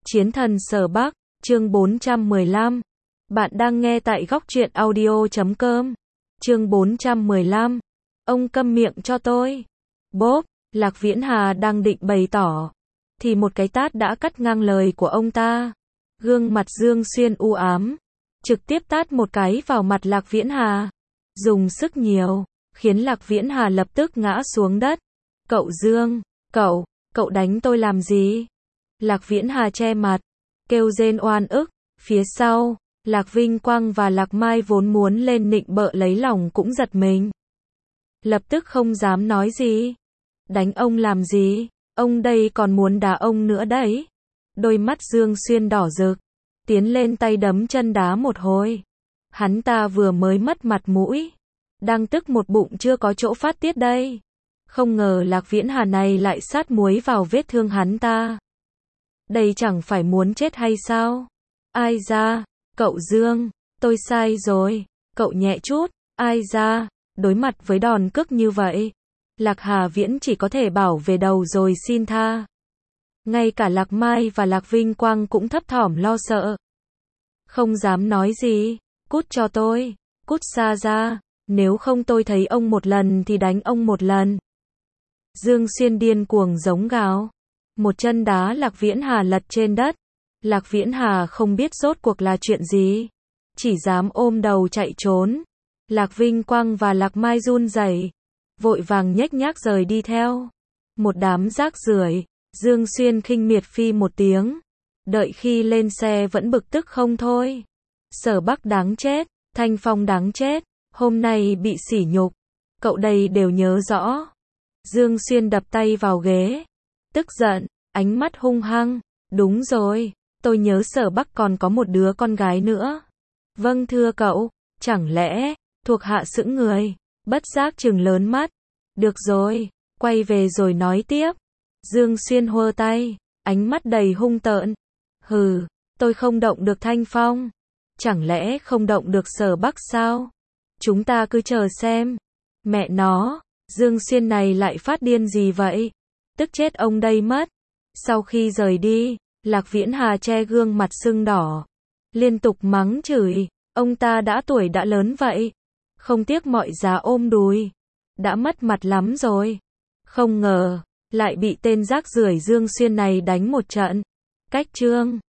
Chiến thần Sở Bắc, chương 415. Bạn đang nghe tại góc truyện audio.com. Chương 415. Ông câm miệng cho tôi. Bốp, Lạc Viễn Hà đang định bày tỏ, thì một cái tát đã cắt ngang lời của ông ta. Gương mặt Dương Xuyên u ám, trực tiếp tát một cái vào mặt Lạc Viễn Hà. Dùng sức nhiều, khiến Lạc Viễn Hà lập tức ngã xuống đất. Cậu Dương, cậu đánh tôi làm gì? Lạc Viễn Hà che mặt, kêu rên oan ức. Phía sau, Lạc Vinh Quang và Lạc Mai vốn muốn lên nịnh bợ lấy lòng cũng giật mình. Lập tức không dám nói gì. Đánh ông làm gì? Ông đây còn muốn đá ông nữa đấy. Đôi mắt Dương Xuyên đỏ rực, tiến lên tay đấm chân đá một hồi. Hắn ta vừa mới mất mặt mũi, đang tức một bụng chưa có chỗ phát tiết đây. Không ngờ Lạc Viễn Hà này lại sát muối vào vết thương hắn ta. Đây chẳng phải muốn chết hay sao? Ai ra, cậu Dương, tôi sai rồi, cậu nhẹ chút. Ai ra, đối mặt với đòn cước như vậy, Lạc Hà Viễn chỉ có thể bảo về đầu rồi xin tha. Ngay cả Lạc Mai và Lạc Vinh Quang cũng thấp thỏm lo sợ. Không dám nói gì. Cút cho tôi, cút xa ra, nếu không tôi thấy ông một lần thì đánh ông một lần. Dương Xuyên điên cuồng giống gào, một chân đá Lạc Viễn Hà lật trên đất. Lạc Viễn Hà không biết rốt cuộc là chuyện gì, chỉ dám ôm đầu chạy trốn. Lạc Vinh Quang và Lạc Mai run rẩy, vội vàng nhếch nhác rời đi theo. Một đám rác rưởi. Dương Xuyên khinh miệt phi một tiếng, đợi khi lên xe vẫn bực tức không thôi. Sở Bắc đáng chết, Thanh Phong đáng chết, hôm nay bị sỉ nhục, cậu đây đều nhớ rõ. Dương Xuyên đập tay vào ghế, tức giận, ánh mắt hung hăng. Đúng rồi, tôi nhớ Sở Bắc còn có một đứa con gái nữa. Vâng thưa cậu. Chẳng lẽ, thuộc hạ sững người, bất giác trừng lớn mắt. Được rồi, quay về rồi nói tiếp. Dương Xuyên hơ tay, ánh mắt đầy hung tợn. Hừ, tôi không động được Thanh Phong, chẳng lẽ không động được Sở Bắc sao? Chúng ta cứ chờ xem. Mẹ nó, Dương Xuyên này lại phát điên gì vậy? Tức chết ông đây mất. Sau khi rời đi, Lạc Viễn Hà che gương mặt sưng đỏ, liên tục mắng chửi. Ông ta đã tuổi đã lớn vậy, không tiếc mọi giá ôm đùi, đã mất mặt lắm rồi. Không ngờ lại bị tên rác rưởi Dương Xuyên này đánh một trận. Cách chương